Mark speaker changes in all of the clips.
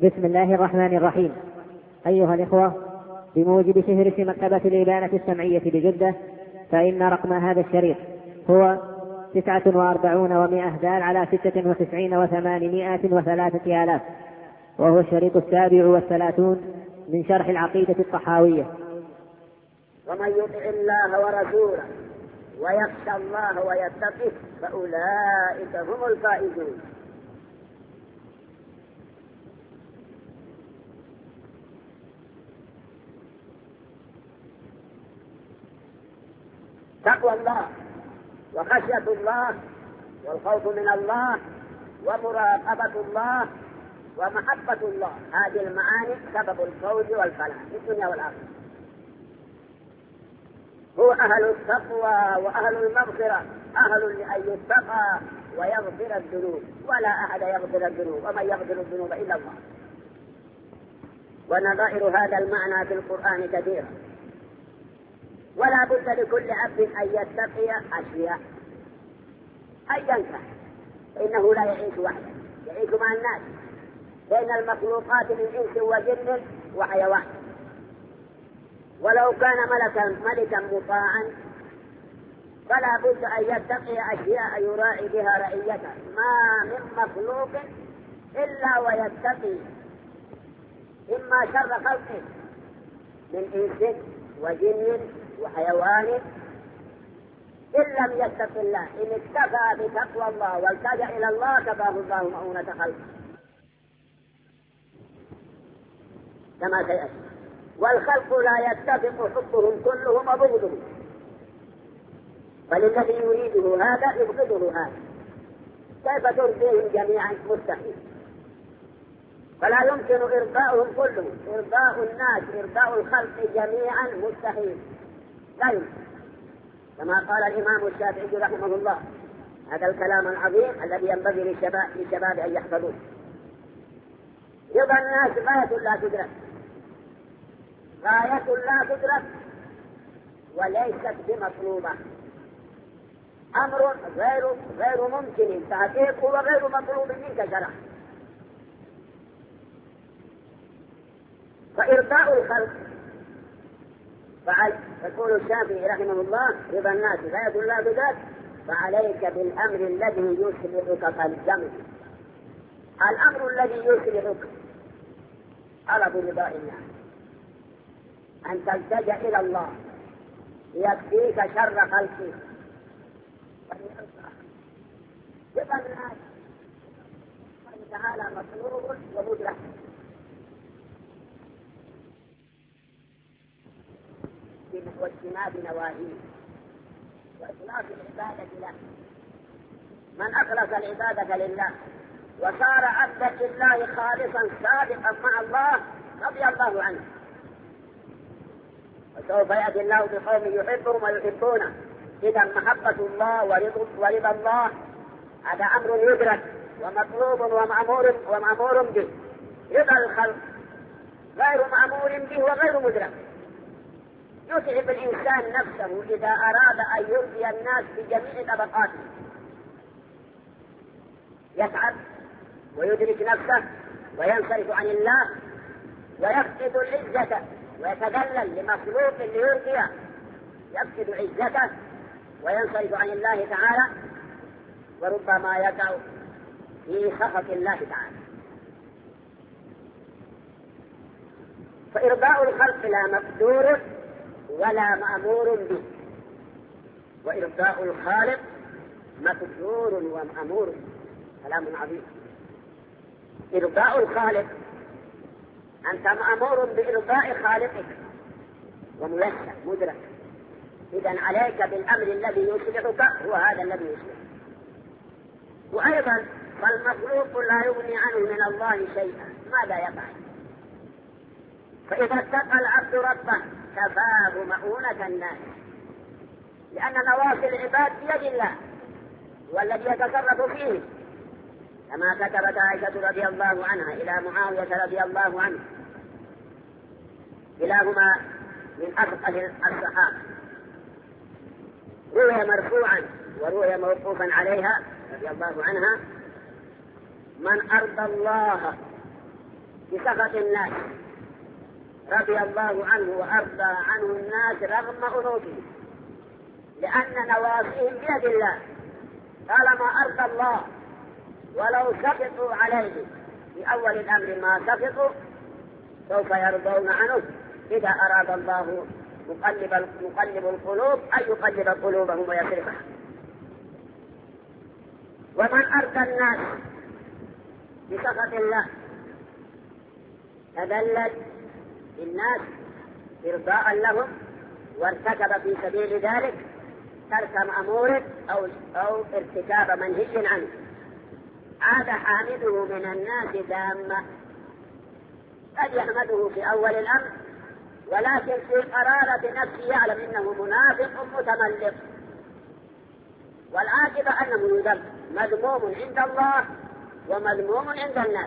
Speaker 1: بسم الله الرحمن الرحيم. أيها الإخوة، بموجب فهرس مكتبة الإبانة السمعية بجدة، فإن رقم هذا الشريط هو 49 و100 دال على 96 و803 آلاف، وهو الشريط 37 من شرح العقيدة الطحاوية.
Speaker 2: ومن يطع الله ورسوله ويخشى الله ويتقه فأولئك هم الفائزون. تقوى الله وخشية الله والخوف من الله ومراقبة الله ومحبة الله، هذه المعاني سبب الفوز والفلاح في الدنيا والآخرة. هو أهل التقوى وأهل المغفرة، أهل لأن يتقى ويغفر الذنوب، ولا أحد يغفر الذنوب، ومن يغفر الذنوب إلا الله. ونظائر هذا المعنى في القرآن كثيرة، ولا بد لكل عبد أن يتقي أشياء أيا كان، فإنه لا يعيش وحده، يعيش مع الناس، بين المخلوقات من إنس وجن وحيوان. ولو كان ملكا مطاعا فلا بد أن يتقي أشياء يراعي بها رعيته، ما من مخلوق إلا ويتقي إما شر خلقه من إنس وجن وحيوان، إن لم يتق الله، إن اكتفى بتقوى الله والتجأ إلى الله كفاه الله مؤونة خلقه كما سيأتي. والخلق لا يتفق حبهم كلهم وبغضهم، فللذي يريده هذا يبغضه هذا، كيف ترضيهم جميعا؟ مستحيل. فلا يمكن إرضاؤهم كلهم، إرضاء الناس إرضاء الخلق جميعا مستحيل، لا يمكن. كما قال الإمام الشافعي رحمه الله هذا الكلام العظيم الذي ينبغي للشباب أن يحفظوه: رضا الناس غاية لا تدرك، غاية لا تدرك وليست بمطلوبة، أمر غير ممكن تحقيقه وغير مطلوب منك شرعا. فإرضاء الخلق يقول الشافعي رحمه الله: رضا الناس غاية لا تدرك، فعليك بالأمر الذي يصلحك فالزمه. الأمر الذي يصلحك طلب رضاء الناس، أن تلتجأ إلى الله يكفيك شر خلقه. رضا الناس تعالى مطلوب ومدرك، واجتناب نواهيه وإخلاص العبادة له. من أخلص العبادة لله وصار عبدا لله خالصا صادقا مع الله رضي الله عنه، وسوف يأتي الله بقوم يحبهم ويحبونه. إذا محبة الله ورضا الله هذا أمر يدرك ومطلوب ومأمور به. رضا الخلق غير مأمور به وغير مدرك. يتعب الإنسان نفسه إذا أراد أن يرضي الناس بجميع طبقاته، يتعب ويدرك نفسه وينصرف عن الله ويفقد العزة ويتذلل لمخلوق ليرضيه، يفقد عزته وينصرف عن الله تعالى، وربما يقع في سخط الله تعالى. فإرضاء الخلق لا مقدور ولا مأمور به، وإرضاء الخالق مقدور ومأمور. كلام عظيم. إرضاء الخالق أنت مأمور بإرضاء خالقك وميسر مدرك، إذن عليك بالأمر الذي يصلحك هو هذا الذي يصلحك. وأيضا فالمخلوق لا يغني عنه من الله شيئا، ماذا يفعل؟ فإذا اتقى العبد ربه كفاه مؤونة الناس، لأن نواصي العباد بيد الله والذي يتصرف فيه، كما كتبت عائشة رضي الله عنها إلى معاوية رضي الله عنه، كلاهما من أفقه الصحابة، روي مرفوعا وروي موقوفا عليها رضي الله عنها: من أرضى الله بسخط الناس، رضي الله عنه وأرضى عنه الناس رغم أنوفهم، لأن نواصيهم بيد الله، طالما أرضى الله ولو سقطوا عليه في أول الأمر ما سقطوا سوف يرضون عنه إذا أراد الله مقلب القلوب أن يقلب قلوبهم ويصرفها. ومن أرضى الناس بسخط الله تذلل الناس إرضاء لهم وارتكب في سبيل ذلك ترك مأمور أو ارتكاب منهي عنه، عاد حامده من الناس دامة، قد يحمده في أول الأمر ولكن في قرارة نفسه يعلم إنه منافق متملق، والعاقبة أنه يذم، مذموم عند الله ومذموم عند الناس.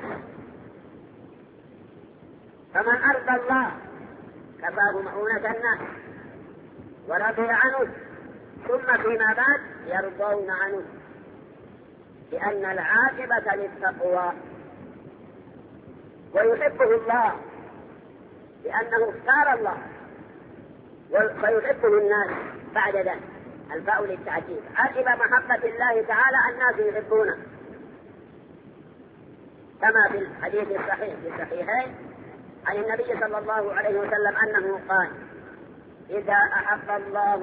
Speaker 2: فمن أرضى الله كفاه مؤونة الناس ورضي عنه، ثم فيما بعد يرضون عنه، لأن العاقبة للتقوى، ويحبه الله لأنه اختار الله، ويحبه الناس بعد ذلك. الفاء للتعجيل، عقب محبة الله تعالى الناس يحبونه، كما في الحديث الصحيح في الصحيحين عن النبي صلى الله عليه وسلم أنه قال: إذا أحب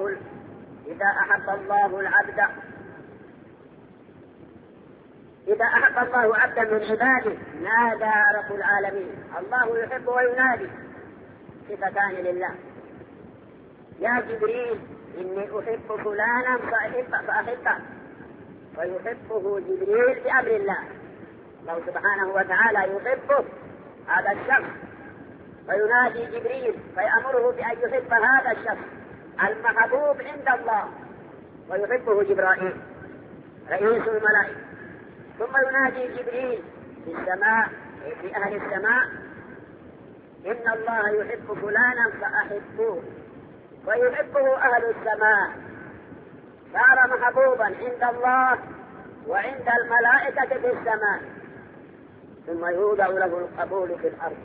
Speaker 2: الله عبدا من عباده نادى رب العالمين. الله يحب وينادي، صفتان لله. يا جبريل إني أحب فلانا فأحبه، ويحبه جبريل بأمر الله. الله سبحانه وتعالى يحبه هذا الشخص، فينادي جبريل فيأمره بأن يحب هذا الشخص المحبوب عند الله، ويحبه جبرائيل رئيس الملائكة. ثم ينادي جبريل في السماء في أهل السماء: إن الله يحب فلانا فأحبوه، ويحبه أهل السماء، صار محبوبا عند الله وعند الملائكة في السماء. ثم يوضع له القبول في الأرض،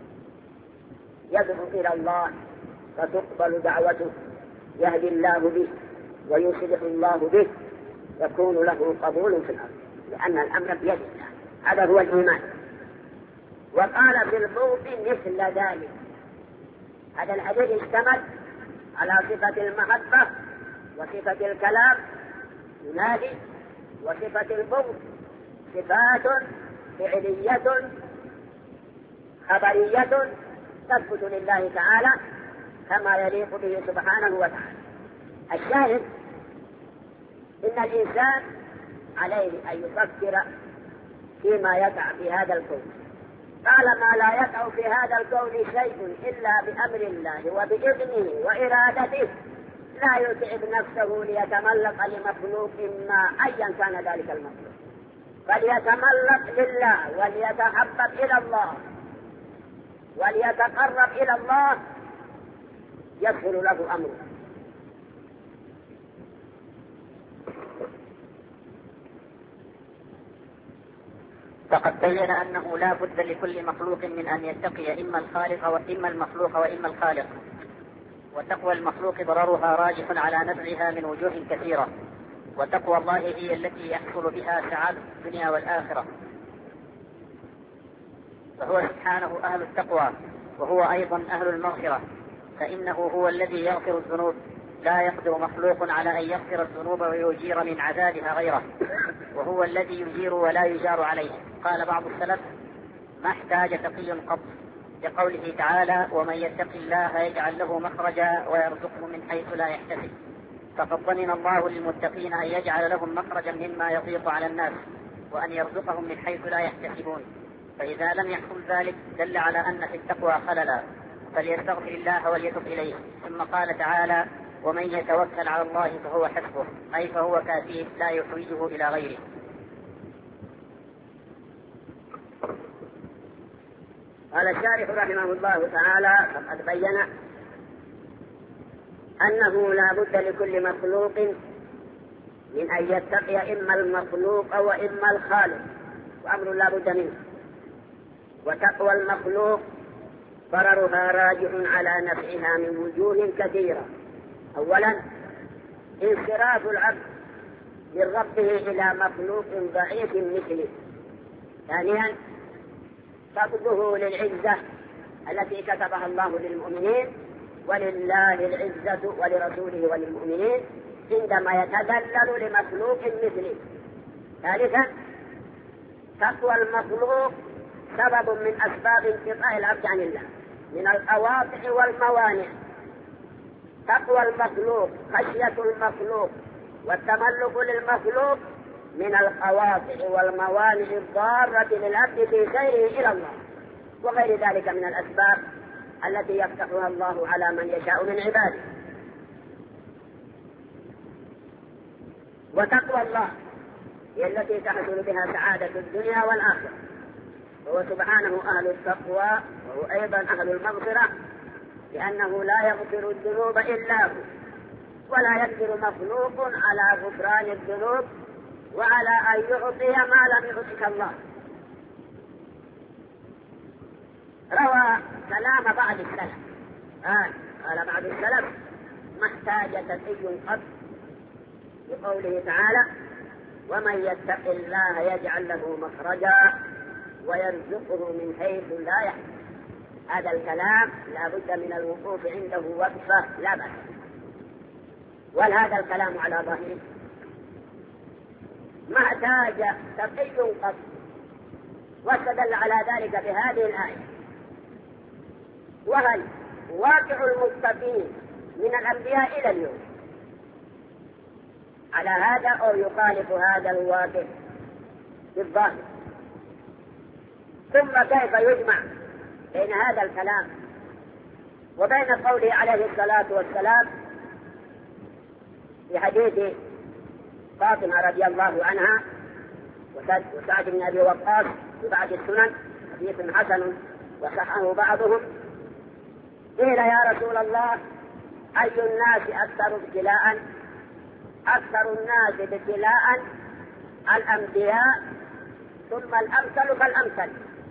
Speaker 2: يدعو إلى الله فتقبل دعوته، يهدي الله به ويصلح الله به، يكون له قبول في الأرض، لأن الأمر بيد الله. هذا هو الإيمان. وقال في البغض مثل ذلك. هذا الحديث اشتمل على صفة المحبة وصفة الكلام ينادي، وصفة البغض صفات فعلية خبرية تثبت لله تعالى كما يليق به سبحانه وتعالى. الشاهد إن الإنسان عليه أن يفكر فيما يقع في هذا الكون، طالما لا يقع في هذا الكون شيء إلا بأمر الله وبإذنه وإرادته، لا يتعب نفسه ليتملق لمخلوق ما أيا كان ذلك المخلوق، فليتملق لله وليتحبب إلى الله وليتقرب إلى الله، يسهل له أمره.
Speaker 3: فقد بين أنه لا بد لكل مخلوق من أن يتقي إما الخالق وإما المخلوق وإما الخالق، وتقوى المخلوق ضررها راجح على نفعها من وجوه كثيرة، وتقوى الله هي التي يحصل بها سعادة الدنيا والآخرة. فهو سبحانه أهل التقوى، وهو أيضا أهل المغفرة، فإنه هو الذي يغفر الذنوب، لا يقدر مخلوق على أن يغفر الذنوب ويجير من عذابها غيره، وهو الذي يجير ولا يجار عليه. قال بعض السلف: ما احتاج تقي قط، لقوله تعالى: ومن يتق الله يجعل له مخرجا ويرزقه من حيث لا يحتسب. فقد ضمن الله للمتقين أن يجعل لهم مخرجا مما يضيق على الناس، وأن يرزقهم من حيث لا يحتسبون. فإذا لم يحصل ذلك دل على أن في التقوى خللا، فليستغفر الله وليتب إليه. ثم قال تعالى: ومن يتوكل على الله فهو حسبه، أي فهو كافيه لا يحوجه إلى غيره.
Speaker 2: قال الشارح رحمه الله تعالى: فقد بين أنه لا بد لكل مخلوق من أن يتقي إما المخلوق وإما الخالق، وأمر لا بد منه. وتقوى المخلوق ضررها راجع على نفعها من وجوه كثيرة. أولا انصراف العبد من ربه إلى مخلوق ضعيف مثله. ثانيا فقده للعزة التي كتبها الله للمؤمنين، ولله العزة ولرسوله وللمؤمنين عندما يتذلل لمخلوق مثله. ثالثا تقوى المخلوق سبب من أسباب انقطاع العبد عن الله من القواطع والموانع. تقوى المخلوق خشية المخلوق والتملك للمخلوق من القواطع والموانع الضارة للعبد في سيره إلى الله، وغير ذلك من الأسباب التي يفتحها الله على من يشاء من عباده. وتقوى الله هي التي تحصل بها سعادة الدنيا والآخرة، هو سبحانه أهل التقوى وهو أيضا أهل المغفرة، لأنه لا يغفر الذنوب إلا هو، ولا يقدر مخلوق على غفران الذنوب وعلى أن يعطي ما لم يعطك الله. روى كلام بعض السلف قال بعض السلف: ما احتاج تقي قط، بقوله تعالى: ومن يتق الله يجعل له مخرجا ويرزقه من حيث لا يحتسب. هذا الكلام لا بد من الوقوف عنده وقفة لا بأس. وهذا الكلام على ظاهره ما احتاج تقي قط، واستدل على ذلك بهذه الآية: وهل واقع المتقين من الأنبياء إلى اليوم على هذا أو يخالف هذا الواقع بالظاهر؟ ثم كيف يجمع بين هذا الكلام وبين قوله عليه الصلاة والسلام في حديث فاطمة رضي الله عنها وسعد بن أبي وقاص في بعض السنن، حديث حسن وصححه بعضهم: قيل يا رسول الله أي الناس أكثر ابتلاء؟ أكثر الناس ابتلاء الأنبياء ثم الأمثل فالأمثل.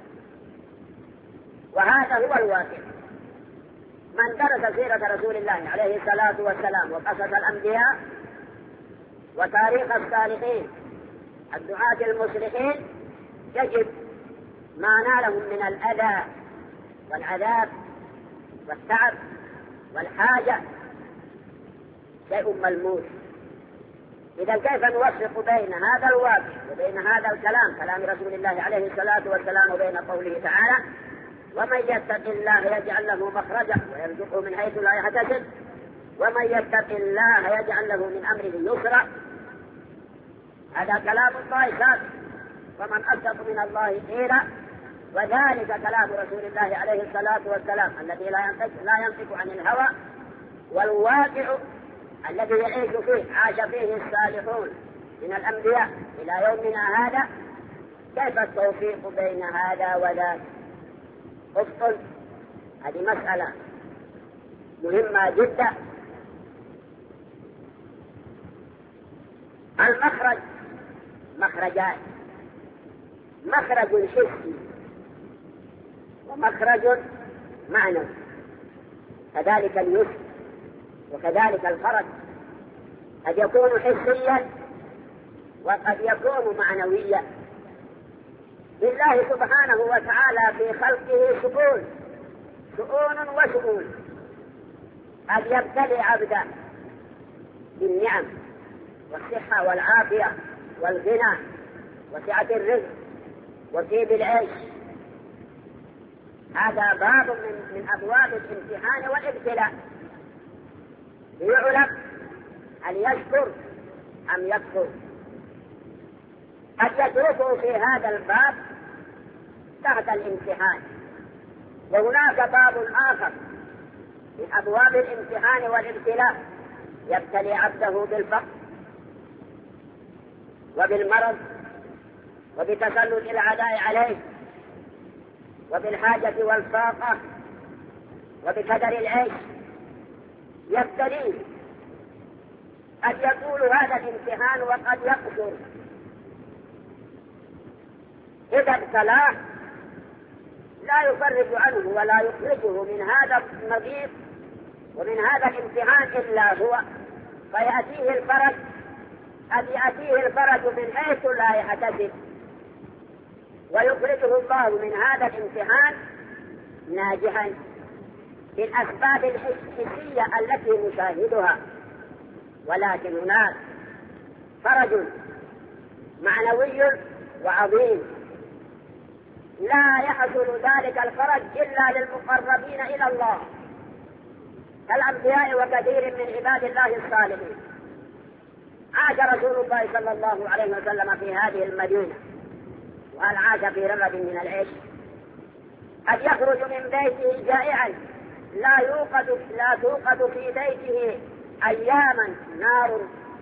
Speaker 2: وهذا هو الواقع. من درس سيرة رسول الله عليه الصلاة والسلام وقصص الأنبياء وتاريخ الصالحين الدعاة المصلحين يجد ما نالهم من الأذى والعذاب والتعب والحاجة شيء ملموس. إذا كيف نوفق بين هذا الواقع وبين هذا الكلام، كلام رسول الله عليه الصلاة والسلام، وبين قوله تعالى: ومن يتق الله يجعل له مخرجا ويرزقه من حيث لا يحتسب، ومن يتق الله يجعل له من أمره يسرا. هذا كلام الله ثابت، ومن أصدق من الله قيلا، وذلك كلام رسول الله عليه الصلاة والسلام الذي لا ينطق عن الهوى، والواقع الذي يعيش فيه عاش فيه الصالحون من الأنبياء إلى يومنا هذا. كيف التوفيق بين هذا وذاك؟ افصل، هذه مسألة مهمة جدا. المخرج مخرجان: مخرج حسي ومخرج معنوي، كذلك اليسر وكذلك الفرج، قد يكون حسيا وقد يكون معنويا. لله سبحانه وتعالى في خلقه شؤون وشؤون، قد يبتلي عبدا بالنعم والصحة والعافية والغنى وسعة الرزق وطيب العيش. هذا باب من أبواب الامتحان والابتلاء، ليعلم هل يشكر أم يكفر. قد يتركه في هذا الباب تحت الامتحان. وهناك باب آخر من أبواب الامتحان والابتلاء يبتلي عبده بالفقر وبالمرض وبتسلط الأعداء عليه وبالحاجة والفاقة وبكدر العيش، يبتليه. قد يطول هذا الامتحان وقد يقصر. إذا ابتلاه لا يفرج عنه ولا يخرجه من هذا المضيق ومن هذا الامتحان إلا هو، فيأتيه الفرج من حيث لا يحتسب، ويخرجه الله من هذا الامتحان ناجحا بالأسباب الحسية التي نشاهدها. ولكن هناك فرج معنوي وعظيم لا يحصل ذلك الفرج إلا للمقربين إلى الله كالأنبياء وكثير من عباد الله الصالحين. عاش رسول الله صلى الله عليه وسلم في هذه المدينة، وهل عاش في رغد من العيش؟ قد يخرج من بيته جائعا لا توقد في بيته أياما نار،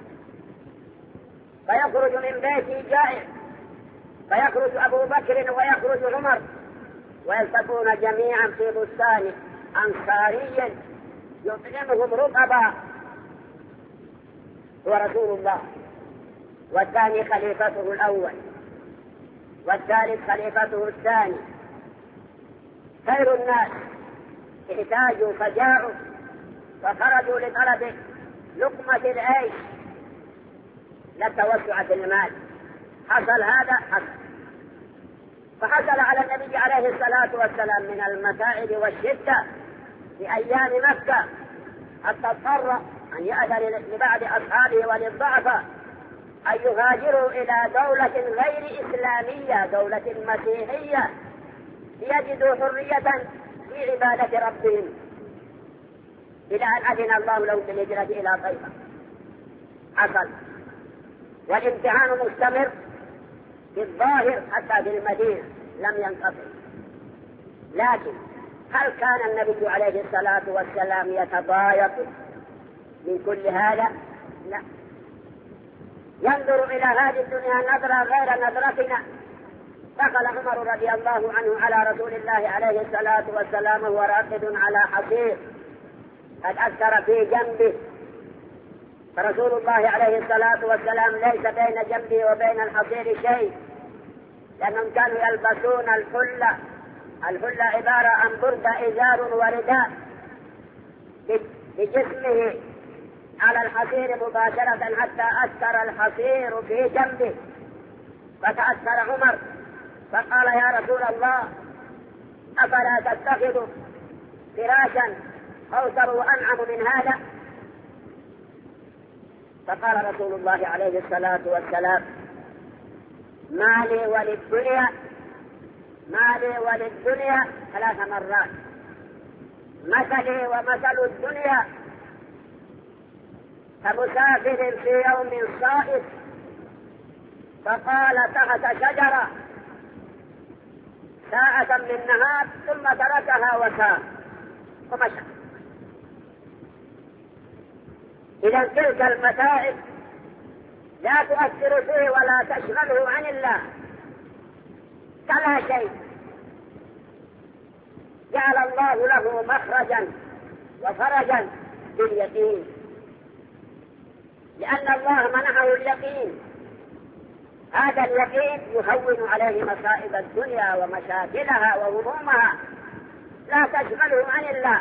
Speaker 2: فيخرج من بيته جائع، فيخرج أبو بكر ويخرج عمر ويلتقون جميعا في بستان أنصاري يطعمهم رطبا، هو رسول الله، والثاني خليفته الأول، والثالث خليفته الثاني، خير الناس احتاجوا فجاعوا فخرجوا لطلب لقمة العيش لا توسع في المال. حصل هذا حصل، فحصل على النبي عليه الصلاة والسلام من المتاعب والشدة في أيام مكة، حتى اضطر أن يأذن لبعض أصحابه وللضعفاء أن يهاجروا إلى دولة غير إسلامية، دولة مسيحية، ليجدوا حرية في عبادة ربهم، إلى أن أذن الله لهم بالهجرة إلى طيبة. حصل، والامتحان مستمر في الظاهر حتى في المدينة لم ينقطع. لكن هل كان النبي عليه الصلاة والسلام يتضايق من كل هذا؟ لا، ينظر إلى هذه الدنيا نظرة غير نظرتنا. دخل عمر رضي الله عنه على رسول الله عليه الصلاة والسلام وهو راقد على حصير قد أثر في جنبه، فرسول الله عليه الصلاة والسلام ليس بين جنبه وبين الحصير شيء، لأنهم كانوا يلبسون الحلة عبارة عن بردة إزار ورداء بجسمه على الحصير مباشرة حتى أثر الحصير في جنبه، فتأثر عمر فقال: يا رسول الله، أفلا تتخذ فراشا أوثر وأنعم من هذا؟ فقال رسول الله عليه الصلاة والسلام: ما لي وللدنيا 3 مرات، مثلي ومثل الدنيا كمسافر في يوم صائف فقال تحت شجرة ساعة من نهار ثم تركها وسار ومشى. إذا تلك المتاعب لا تؤثر فيه ولا تشغله عن الله كلا شيء. جعل الله له مخرجا وفرجا باليقين، لأن الله منحه اليقين. هذا اليقين يهون عليه مصائب الدنيا ومشاكلها وهمومها، لا تشغله عن الله.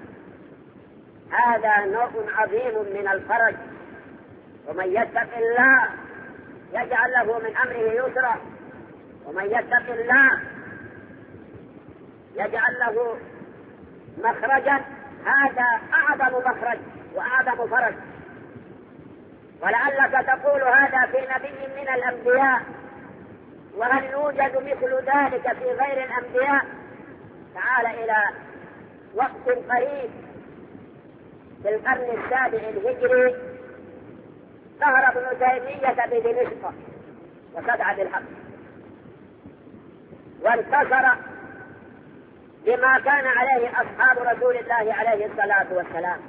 Speaker 2: هذا نوع عظيم من الفرج. ومن يتق الله يجعل له من أمره يسرا، ومن يتق الله يجعل له مخرجا. هذا أعظم مخرج وأعظم فرج. ولعلك تقول هذا في نبي من الأنبياء، وهل يوجد مثل ذلك في غير الأنبياء؟ تعال إلى وقت قريب في القرن 7 الهجري ظهر ابن تيمية بدمشق وصدع بالحق وانتصر بما كان عليه أصحاب رسول الله عليه الصلاة والسلام،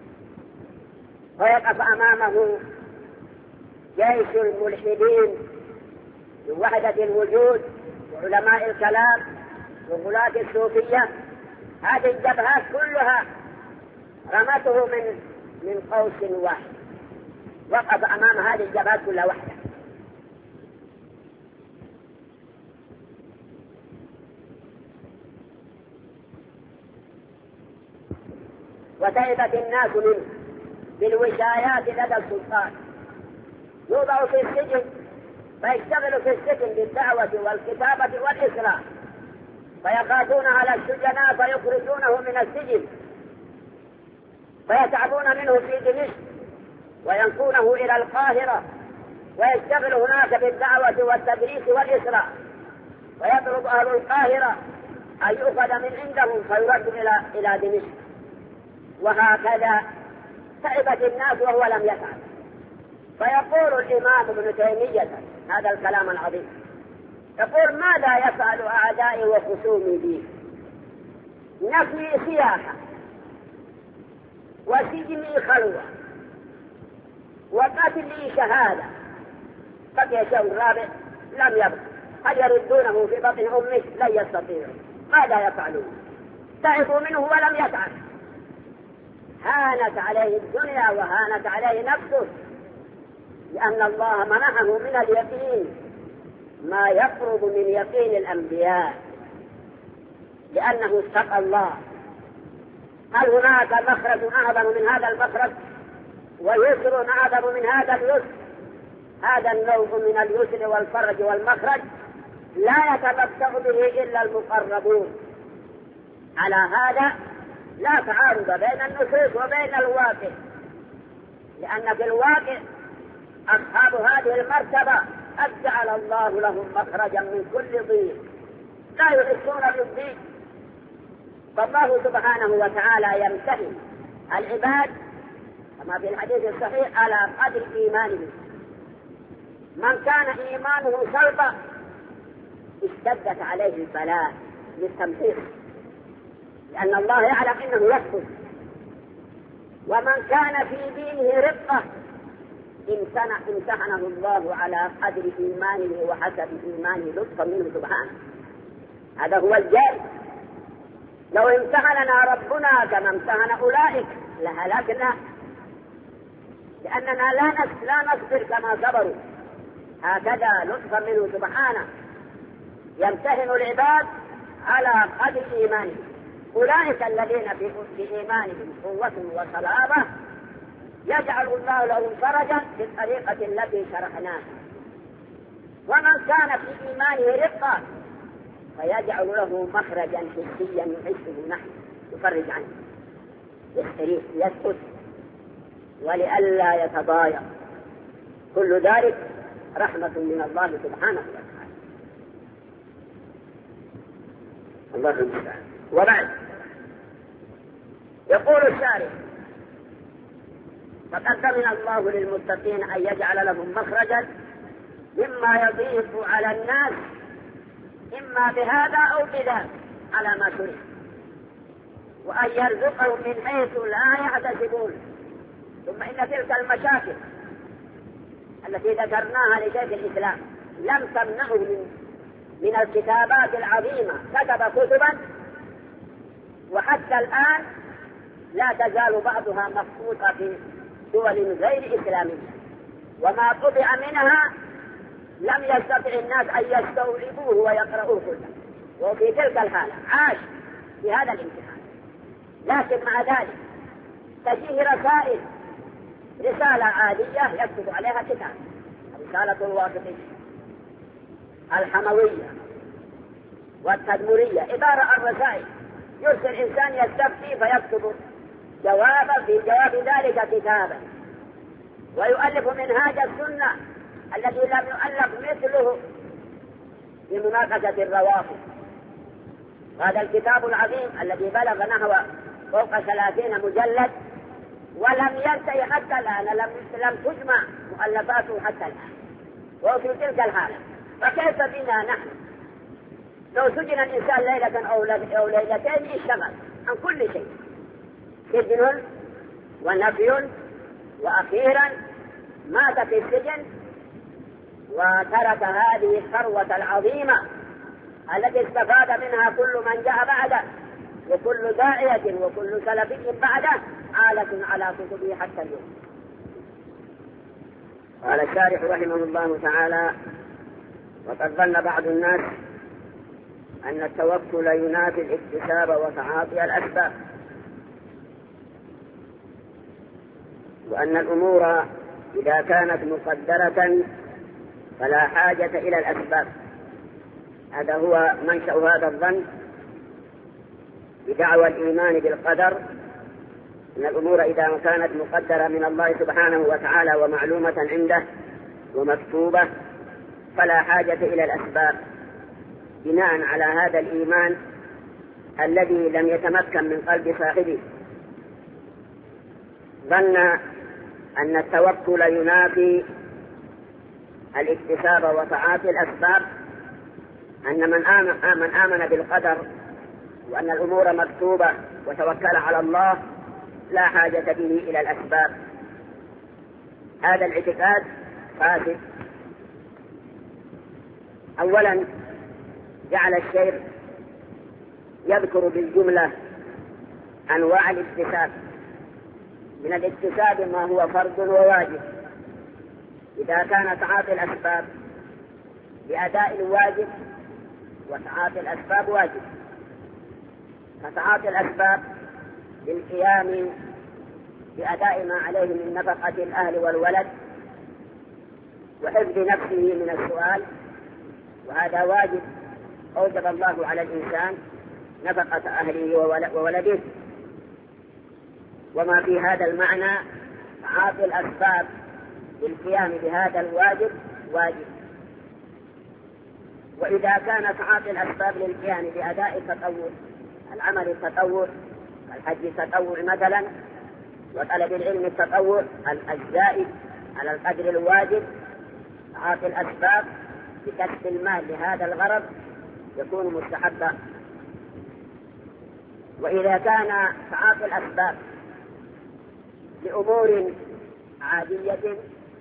Speaker 2: ويقف أمامه جيش الملحدين من وحدة الوجود وعلماء الكلام وغلاة الصوفية. هذه الجبهات كلها رمته من قوس واحد، وقف أمام هذه الجبهات كلها وحده. وتعبت الناس منه بالوشايات لدى السلطان، يوضع في السجن فيشتغل في السجن بالدعوة والكتابة والإسراء، فيقاتون على السجناء فيخرجونه من السجن فيتعبون منه في دمشق وينقونه إلى القاهرة ويشتغل هناك بالدعوة والتدريس والإسراء، ويطلب أهل القاهرة أن يؤخذ من عندهم فيرد إلى دمشق. وهكذا تعبت الناس وهو لم يفعل. فيقول الإمام ابن تيمية هذا الكلام العظيم، يقول: ماذا يفعل أعدائي وخصومي بي؟ نفي سياحة، وسجني خلوة، وقتلي شهادة، بقي شيء رابع لم يبق. هل يردونه في بطن أمه؟ لن يستطيعوا. ماذا يفعلون؟ تعبوا منه ولم يفعل. هانت عليه الدنيا وهانت عليه نفسه، لأن الله منحه من اليقين ما يقرب من يقين الأنبياء، لأنه اتقى الله. هل هناك مخرج أعظم من هذا المخرج؟ ويسر أعظم من هذا اليسر؟ هذا النوع من اليسر والفرج والمخرج لا يتمتع به إلا المقربون. على هذا لا تعارض بين النصوص وبين الواقع، لأن في الواقع أصحاب هذه المرتبة قد جعل الله لهم مخرجا من كل ضيق، لا يحسون بالضيق. فالله سبحانه وتعالى يمتحن العباد كما في الحديث الصحيح على قدر إيمانه. من كان إيمانه صلبا اشتدت عليه البلاء للتمحيص، لأن الله يعلم إنه يكفر. ومن كان في دينه رقة امتحنه الله على قدر إيمانه وحسب إيمانه لطفا منه سبحانه. هذا هو الجاي. لو امتحننا ربنا كما امتحن أولئك لهلكنا، لأننا لا نصبر كما صبروا. هكذا لطفا منه سبحانه يمتحن العباد على قدر إيمانهم. أولئك الذين في إيمانهم قوة وصلابة يجعل الله لهم فرجا في الطريقة التي شرحناها. ومن كان في إيمانه رقة فيجعل له مخرجا حسيا يحسه نحن يفرج عنه، يستريح يسكت ولئلا يتضايق. كل ذلك رحمة من الله سبحانه وتعالى. الله المستعان. وبعد يقول الشارع: فقد ضمن الله للمتقين أن يجعل لهم مخرجا مما يضيق على الناس إما بهذا أو بذاك على ما شرع، وأن يرزقهم من حيث لا يحتسبون. ثم إن تلك المشاكل التي ذكرناها لشيخ الإسلام لم تمنعه من الكتابات العظيمة. كتب كتبا وحتى الآن لا تزال بعضها مخطوطة في دول غير إسلامية، وما طبع منها لم يستطع الناس أن يستوعبوه ويقرؤوه كله. وفي تلك الحالة عاش في هذا الامتحان. لكن مع ذلك تجيه رسائل، رسالة عادية يكتب عليها كتاب، رسالة الواسطية، الحموية والتدمرية، عبارة عن رسائل. يرسل إنسان يستفتي فيكتب جوابا في جواب ذلك كتابا، ويؤلف منهاج السنة الذي لم يؤلف مثله في مناقشة الروافض. هذا الكتاب العظيم الذي بلغ نحو فوق 30 مجلد ولم ينتهي حتى الآن، لم تجمع مؤلفاته حتى الآن، وفي تلك الحالة. فكيف بنا نحن؟ لو سجن الإنسان ليلة أو ليلتين اشتغل عن كل شيء، سجن ونفي، وأخيرا مات في السجن وترك هذه الثروة العظيمة التي استفاد منها كل من جاء بعده، وكل داعية وكل سلفي بعده عالة على كتبه حتى اليوم. قال الشارح رحمه الله تعالى: وقد ظن بعض الناس أن التوكل ينافي الاكتساب وتعاطي الأسباب، وأن الأمور إذا كانت مقدرة فلا حاجة إلى الأسباب. هذا هو منشأ هذا الظن بدعوى الإيمان بالقدر، أن الأمور إذا كانت مقدرة من الله سبحانه وتعالى ومعلومة عنده ومكتوبة فلا حاجة إلى الأسباب، بناء على هذا الإيمان الذي لم يتمكن من قلب صاحبه. ظن أن التوكل ينافي الاكتساب وتعاطي الأسباب، أن من آمن بالقدر وأن الأمور مكتوبة وتوكل على الله لا حاجة به إلى الأسباب. هذا الاعتقاد فاسد. أولا جعل الشيخ يذكر بالجملة أنواع الاكتساب. من الاكتساب ما هو فرض وواجب. إذا كان تعاطي الأسباب بأداء الواجب وتعاطي الأسباب واجب، فتعاطي الأسباب للقيام بأداء ما عليه من نفقة الأهل والولد وحفظ نفسه من السؤال، وهذا واجب أوجب الله على الإنسان نفقة أهله وولده. وما في هذا المعنى تعاطي الأسباب للقيام بهذا الواجب واجب. وإذا كان تعاطي الأسباب للقيام بأداء التطوع، العمل التطوع، الحج التطوع مثلا، وطلب العلم التطوع الزائد على القدر الواجب، تعاطي الأسباب بكسب المال لهذا الغرض يكون مستحبا. وإذا كان تعاطي الأسباب لأمور عادية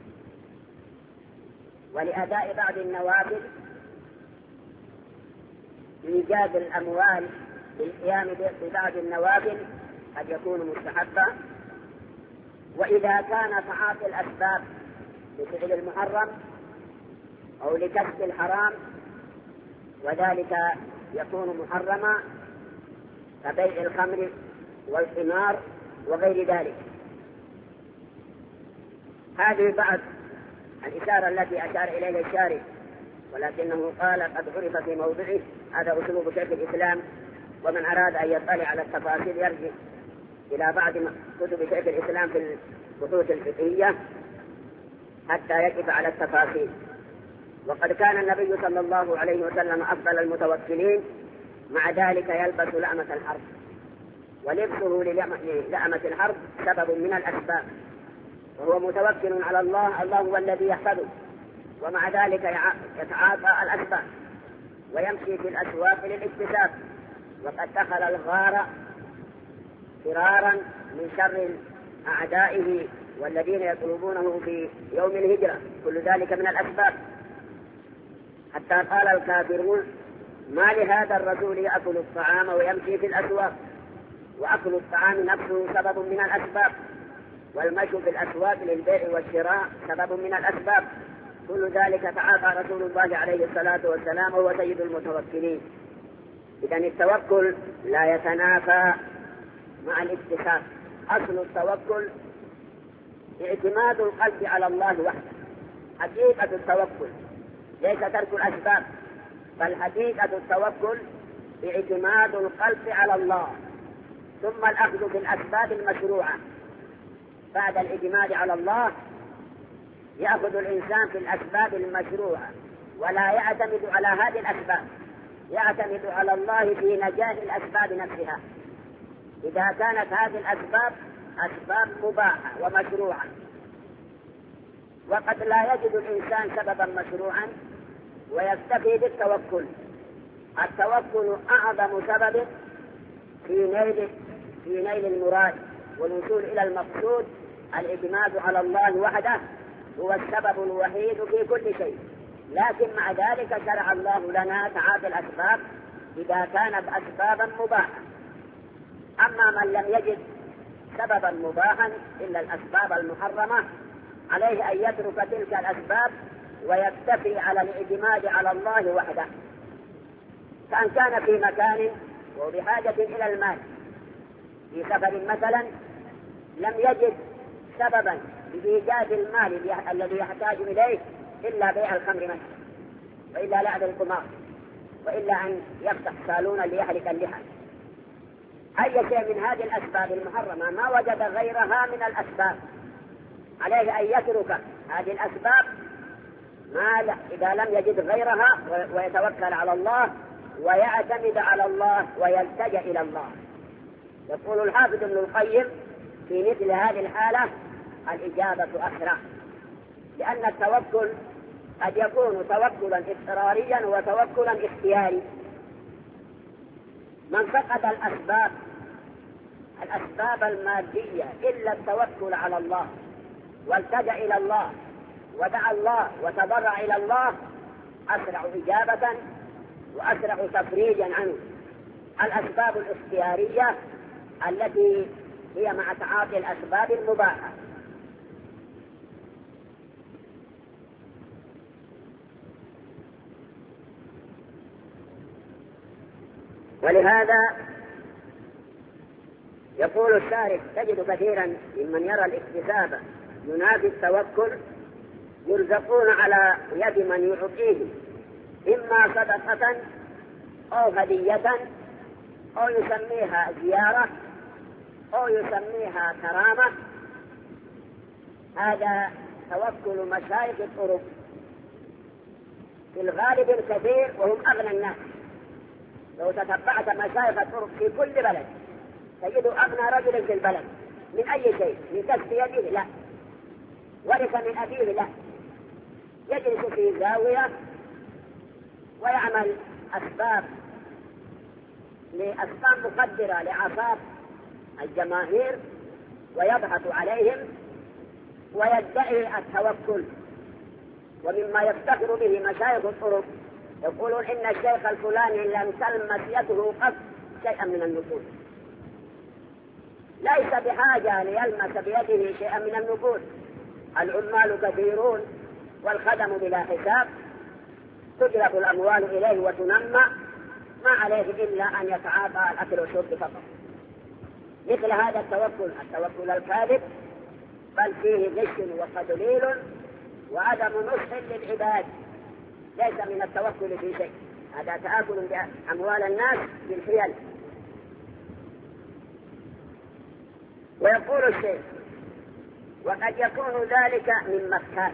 Speaker 2: ولأداء بعض النوافل لإيجاد الأموال للقيام ببعض النوافل قد يكون مستحبا. وإذا كان تعاطي الأسباب لفعل المحرم أو لكسب الحرام وذلك يكون محرما كبيع الخمر والقمار وغير ذلك. هذه بعض الإشارة التي أشار إليها الشارع، ولكنه قال قد عرف في موضعه. هذا أسلوب شيخ الإسلام، ومن أراد أن يطلع على التفاصيل يرجع إلى بعض كتب شيخ الإسلام في البحوث الفقهية حتى يقف على التفاصيل. وقد كان النبي صلى الله عليه وسلم أفضل المتوكلين، مع ذلك يلبس لأمة الحرب، ولبسه للأمة الحرب سبب من الأسباب، وهو متوكل على الله، الله هو الذي يحفظه، ومع ذلك يتعاطى الأسباب ويمشي في الأسواق للاكتساب، وقد دخل الغار فرارا من شر أعدائه والذين يطلبونه في يوم الهجرة، كل ذلك من الأسباب. حتى قال الكافرون ما لهذا الرسول يأكل الطعام ويمشي في الأسواق، وأكل الطعام نفسه سبب من الأسباب، والمشي في الأسواق للبيع والشراء سبب من الأسباب، كل ذلك تعاطى رسول الله عليه الصلاة والسلام وهو سيد المتوكلين. إذن التوكل لا يتنافى مع الاكتساب. أصل التوكل اعتماد القلب على الله وحده، حقيقة التوكل ليس ترك الأسباب، بل حقيقة التوكل اعتماد القلب على الله، ثم الأخذ بالأسباب المشروعة. بعد الاعتماد على الله يأخذ الإنسان في الأسباب المشروعة، ولا يعتمد على هذه الأسباب، يعتمد على الله في نجاح الأسباب نفسها. إذا كانت هذه الأسباب أسباب مباحة ومشروعة، وقد لا يجد الإنسان سببا مشروعا ويكتفي بالتوكل. التوكل أعظم سبب في نيل المراد والوصول إلى المقصود. الاعتماد على الله وحده هو السبب الوحيد في كل شيء، لكن مع ذلك شرع الله لنا تعاطي الأسباب إذا كانت أسبابا مباحة. أما من لم يجد سببا مباحا إلا الأسباب المحرمة عليه أن يترك تلك الأسباب ويكتفي على الاعتماد على الله وحده. فإن كان في مكان وبحاجة إلى المال في سفر مثلا لم يجد سببا لإيجاد المال الذي يحتاج إليه إلا بيع الخمر مثلا، وإلا لعب القمار، وإلا أن يفتح صالونا ليحلق اللحى. أي شيء من هذه الأسباب المحرمة ما وجد غيرها من الأسباب عليه أن يترك هذه الأسباب إذا لم يجد غيرها، ويتوكل على الله ويعتمد على الله ويلتجأ إلى الله. يقول الحافظ ابن القيم في مثل هذه الحالة الإجابة أسرع، لأن التوكل قد يكون توكلا اضطراريا وتوكلا اختياري. من فقد الأسباب المادية إلا التوكل على الله والتجأ إلى الله ودعا الله وتضرع إلى الله أسرع إجابة وأسرع تفريجا عنه. الأسباب الاختيارية التي هي مع تعاطي الأسباب المباحة. ولهذا يقول الشارح: تجد كثيرا ممن يرى الاكتساب ينافي التوكل يرزقون على يد من يعطيه إما صدقة أو هدية أو يسميها زيارة أو يسميها كرامة. هذا توكل مشايخ الطرق في الغالب الكثير، وهم أغنى الناس. لو تتبعت مشايخ الطرق في كل بلد تجد أغنى رجل في البلد من أي شيء، من كسب يده لا، ورث من أبيه لا، يجلس في زاوية ويعمل أسباب مقدرة لعصاب الجماهير ويضغط عليهم ويدعي التوكل. ومما يفتخر به مشايخ الطرق يقولون إن الشيخ الفلاني لم تلمس يده قط شيئا من النقود، ليس بحاجة ليلمس بيده شيئا من النقود. العمال كثيرون والخدم بلا حساب، تجلب الأموال إليه وتنمى، ما عليه إلا أن يتعاطى الأكل والشرب فقط. مثل هذا التوكل الكاذب بل فيه غش وتضليل وعدم نصح للعباد، ليس من التوكل في شيء، هذا تآكل بأموال الناس بالحيل. ويقول الشيخ: وقد يكون ذلك من مكات،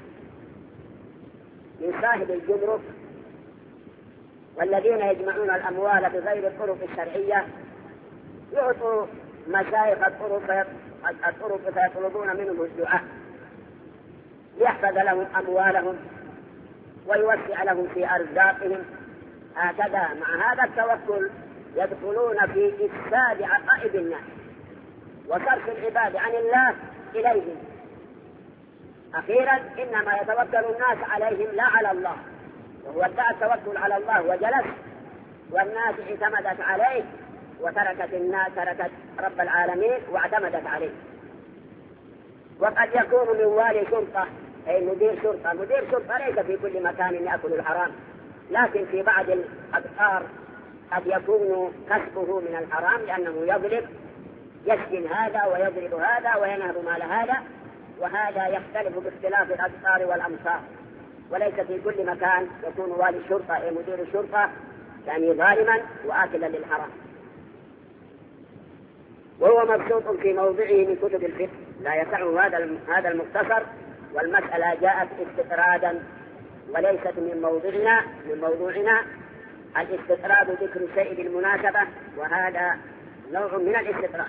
Speaker 2: من صاحب الجمرك والذين يجمعون الأموال بغير الطرق الشرعية، يعطوا مشايخ الطرق فيطلبون منهم الدعاء ليحفظ لهم أموالهم ويوسع لهم في أرزاقهم. هكذا مع هذا التوكل يدخلون في إفساد عقائد الناس وصرف العباد عن الله إليهم. أخيرا إنما يتوكل الناس عليهم لا على الله، وهو ادعى التوكل على الله وجلس والناس اعتمدت عليه تركت رب العالمين واعتمدت عليه. وقد يكون من والي شرطة أي مدير شرطة ليس في كل مكان يأكل الحرام، لكن في بعض الأقطار قد يكون كسبه من الحرام لأنه يظلم، يسجن هذا ويضرب هذا وينهب مال هذا، وهذا يختلف باختلاف الأقطار والأمصار. وليس في كل مكان يكون والي الشرطة أي مدير الشرطة يعني ظالما وآكلا للحرام. وهو مبسوط في موضعه من كتب الفقه، لا يسعه هذا المختصر، والمسألة جاءت استطرادا وليست من موضوعنا. الاستطراد ذكر شيء بالمناسبة، وهذا نوع من الاستطراد.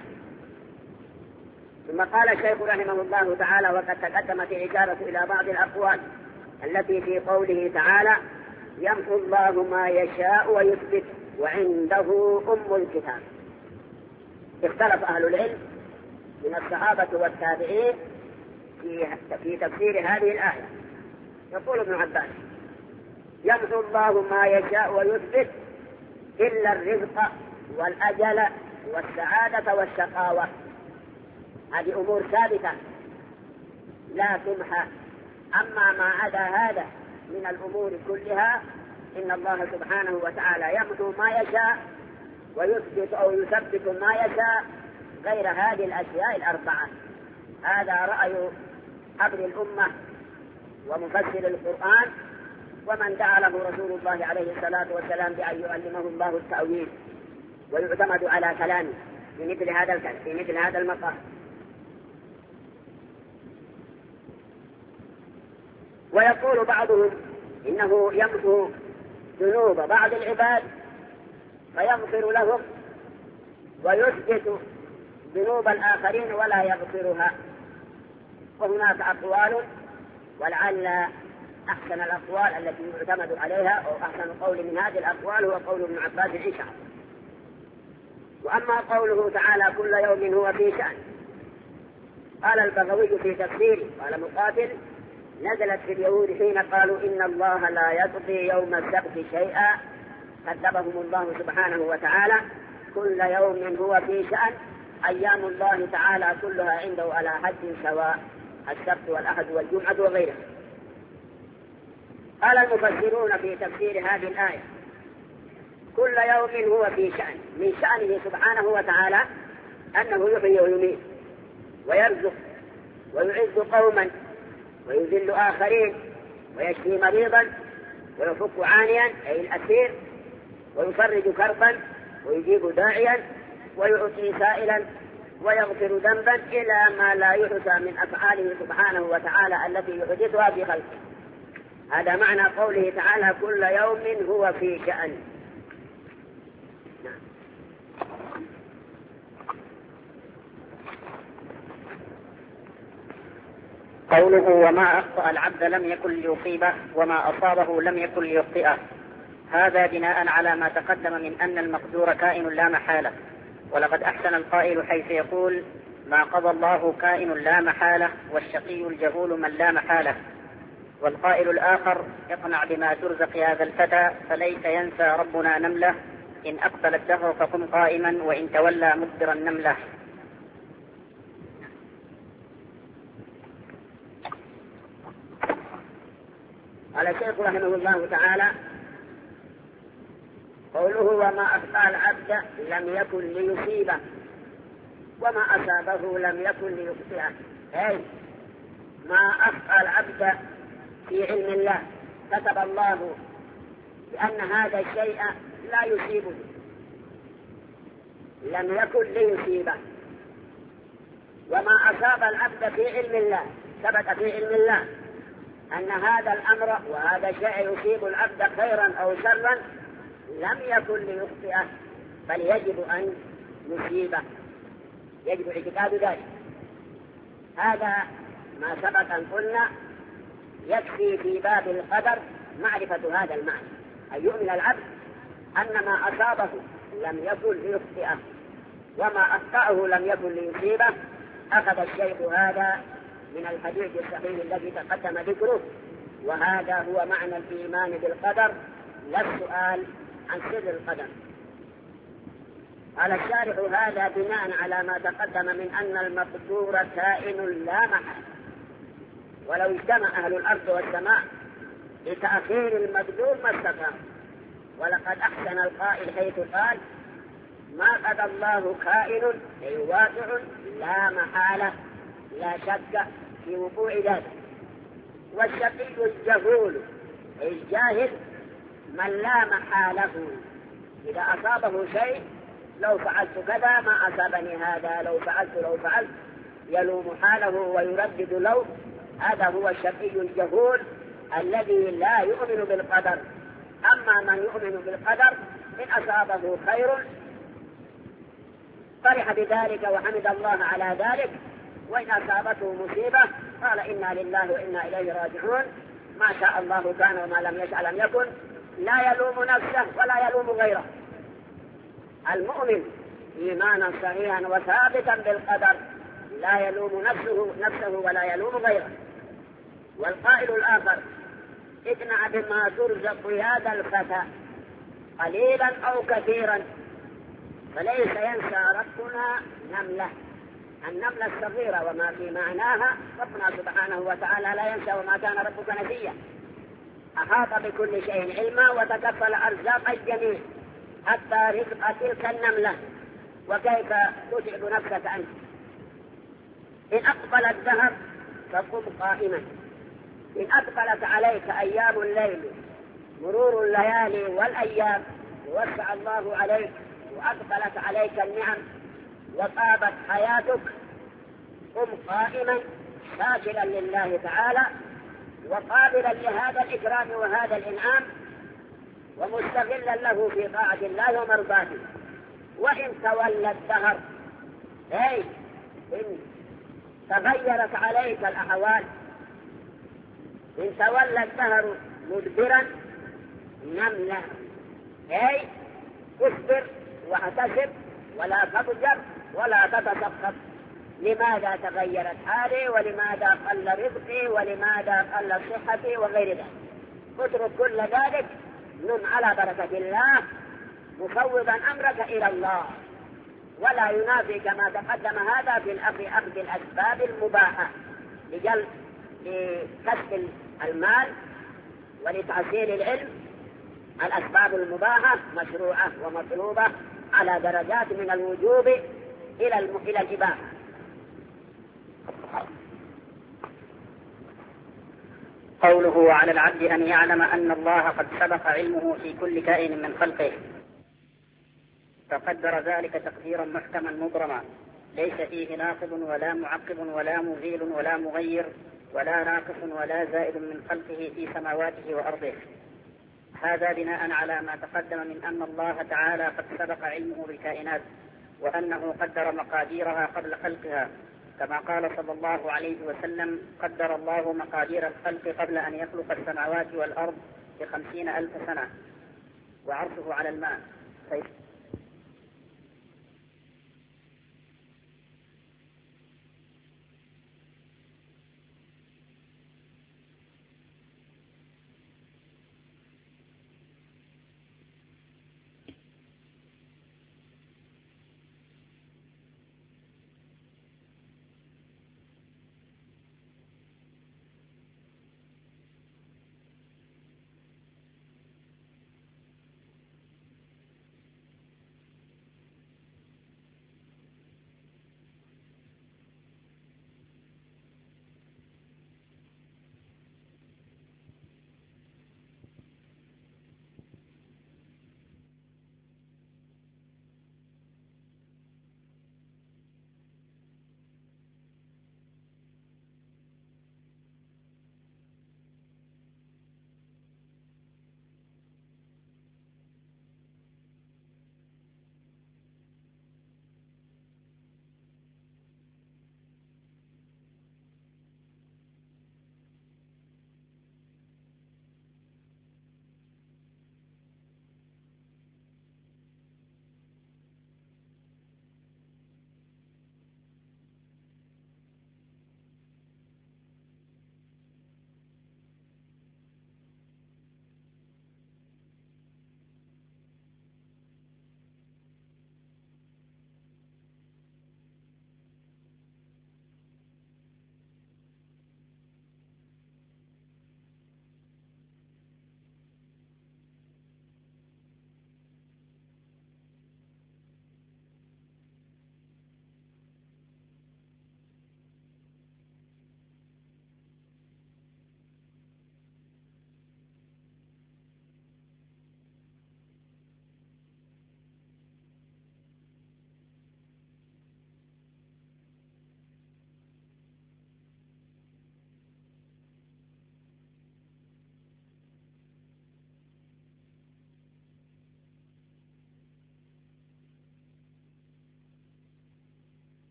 Speaker 2: ثم قال الشيخ رحمه الله تعالى: وقد تقدمت الإشارة إلى بعض الأقوال التي في قوله تعالى: يمحو الله ما يشاء ويثبت وعنده أم الكتاب. اختلف أهل العلم من الصحابة والتابعين في تفسير هذه الآية. يقول ابن عباس: يمحو الله ما يشاء ويثبت إلا الرزق والأجل والسعادة والشقاوة. هذه أمور ثابتة لا تمحى. أما ما عدا هذا من الأمور كلها إن الله سبحانه وتعالى يمحو ما يشاء ويثبت أو يثبت ما يشاء غير هذه الأشياء الأربعة. هذا رأي حبر الأمة ومفسر القرآن ومن دعا له رسول الله عليه الصلاة والسلام بأن يعلمه الله التأويل ويعتمد على كلامه في مثل هذا المقام. ويقول بعضهم إنه يمحو ذنوب بعض العباد فيغفر لهم ويثبت ذنوب الآخرين ولا يغفرها. وهناك أقوال، ولعل أحسن الأقوال التي يعتمد عليها أو أحسن قول من هذه الأقوال هو قول ابن عباس إن شاء الله. وأما قوله تعالى كل يوم هو في شأن، قال البغوي في تفسيره قال مقاتل نزلت في اليهود حين قالوا إن الله لا يقضي يوم السبت شيئا كذبهم الله سبحانه وتعالى كل يوم هو في شأن أيام الله تعالى كلها عنده على حد سواء السبت والأحد والجمعة وغيره. قال المفسرون في تفسير هذه الآية كل يوم هو في شأن، من شأنه سبحانه وتعالى أنه يحيي ويميت ويرزق ويعز قوما ويذل آخرين ويشفي مريضا ويفك عانيا أي الأسير ويفرج كربا ويجيب داعيا ويعطي سائلا ويغفر ذنبا إلى ما لا يحصى من أفعاله سبحانه وتعالى التي يحدثها في خلقه. هذا معنى قوله تعالى كل يوم هو في شأن.
Speaker 3: قوله وما أخطأ العبد لم يكن ليصيبه وما أصابه لم يكن ليخطئه، هذا بناء على ما تقدم من أن المقدور كائن لا محالة. ولقد أحسن القائل حيث يقول ما قضى الله كائن لا محالة والشقي الجهول من لا محالة. والقائل الآخر اقنع بما ترزق هذا الفتى فليس ينسى ربنا نملة إن أقبل الدهر فقم قائما وإن تولى مدبر النملة.
Speaker 2: قال الشيخ رحمه الله تعالى قوله وما أخطأ العبد لم يكن ليصيبه وما أصابه لم يكن ليخطئه، أي ما أخطأ العبد في علم الله كتب الله بأن هذا الشيء لا يصيبه لم يكن ليصيبه، وما أصاب العبد في علم الله ثبت في علم الله أن هذا الأمر وهذا الشيء يصيب العبد خيرا أو شرا لم يكن ليخطئه بل يجب أن يصيبه، يجب اعتقاد ذلك. هذا ما سبق أن قلنا يكفي في باب القدر معرفة هذا المعنى، أن يؤمن العبد أن ما أصابه لم يكن ليخطئه وما أخطأه لم يكن ليصيبه. أخذ الشيخ هذا من الحديث الصحيح الذي تقدم ذكره، وهذا هو معنى الإيمان بالقدر لا السؤال عن سر القدر. قال الشارح هذا بناء على ما تقدم من أن المقدور كائن لا محل، ولو اجتمع أهل الأرض والسماء لتأخير المقدور ما استقام. ولقد أحسن القائل حيث قال ما قضى الله كائن أي واقع لا محالة لا شك في وقوع ذلك. والشقي الجهول أي الجاهل من لا محالة، إذا أصابه شيء لو فعلت كذا ما أصابني هذا، لو فعلت يلوم حاله ويردد لو. هذا هو الشقي الجهول الذي لا يؤمن بالقدر. أما من يؤمن بالقدر إن أصابه خير فرح بذلك وحمد الله على ذلك، وإن أصابته مصيبة قال إنا لله وإنا إليه راجعون، ما شاء الله كان وما لم يشاء لم يكن، لا يلوم نفسه ولا يلوم غيره. المؤمن إيمانا صحيحا وثابتا بالقدر لا يلوم نفسه ولا يلوم غيره. والقائل الآخر اقنع بما ترزق هذا الفتى قليلا أو كثيرا فليس ينسى ربنا نملة. النملة الصغيرة وما في معناها ربنا سبحانه وتعالى لا ينسى وما كان ربك نسيا، أحاط بكل شيء علما وتكفل أرزاق الجميع حتى رزق تلك النملة. وكيف تتعب نفسك أنت؟ إن أقبل الدهر فقم قائما. إن أقبلت عليك أيام الليل مرور الليالي والأيام ووسع الله عليك وأقبلت عليك النعم وطابت حياتك، قم قائما شاكرا لله تعالى وقابلا لهذا الإكرام وهذا الإنعام ومستغلا له في طاعة الله ومرضاته. وإن تولى الدهر أي إن تغيرت عليك الأحوال، إن تولى الدهر مدبرا نملا أي اصبر واحتسب ولا تضجر ولا تتسخط. لماذا تغيرت حالي ولماذا قل رزقي ولماذا قل صحتي وغير ذلك؟ اترك كل ذلك، نم على بركة الله مفوضا أمرك إلى الله. ولا ينافي كما تقدم هذا في أخذ الأسباب المباحة لكسب المال ولتحصيل العلم. الأسباب المباحة مشروعة ومطلوبة على درجات من الوجوب إلى الإباحة.
Speaker 3: قوله وعلى العبد أن يعلم أن الله قد سبق علمه في كل كائن من خلقه، فقدر ذلك تقديرا محكما مبرما ليس فيه ناقض ولا معقب ولا مزيل ولا مغير ولا ناقص ولا زائد من خلقه في سماواته وأرضه. هذا بناء على ما تقدم من أن الله تعالى قد سبق علمه بالكائنات وأنه قدر مقاديرها قبل خلقها، كما قال صلى الله عليه وسلم: قدر الله مقادير الخلق قبل أن يخلق السماوات والأرض ب50,000 سنة وعرشه على الماء.